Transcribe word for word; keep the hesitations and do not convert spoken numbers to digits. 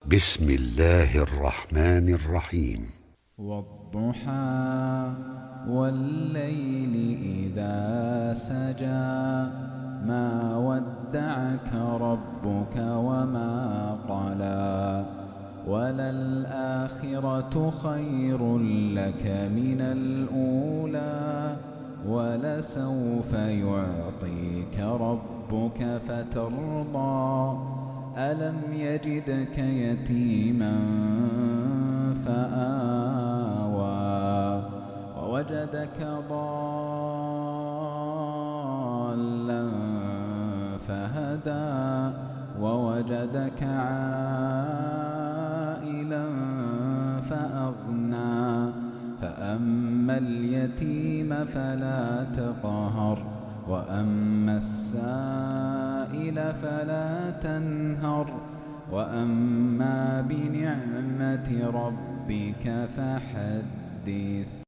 بسم الله الرحمن الرحيم. والضحى والليل إذا سجى ما ودعك ربك وما قلى وللآخرة خير لك من الأولى ولسوف يعطيك ربك فترضى ألم يجدك يتيما فآوى ووجدك ضالا فهدى ووجدك عائلا فأغنى فأما اليتيم فلا تقهر وأما السائل فلا تنهر وأما بنعمة ربك فحدث.